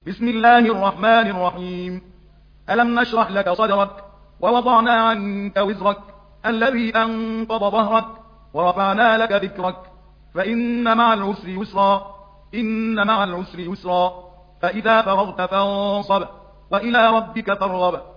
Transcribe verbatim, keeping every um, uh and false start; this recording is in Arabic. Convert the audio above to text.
بسم الله الرحمن الرحيم. ألم نشرح لك صدرك ووضعنا عنك وزرك الذي أنقض ظهرك ورفعنا لك ذكرك فإن مع العسر يسرا إن مع العسر يسرا فإذا فرغت فانصب وإلى ربك فارغب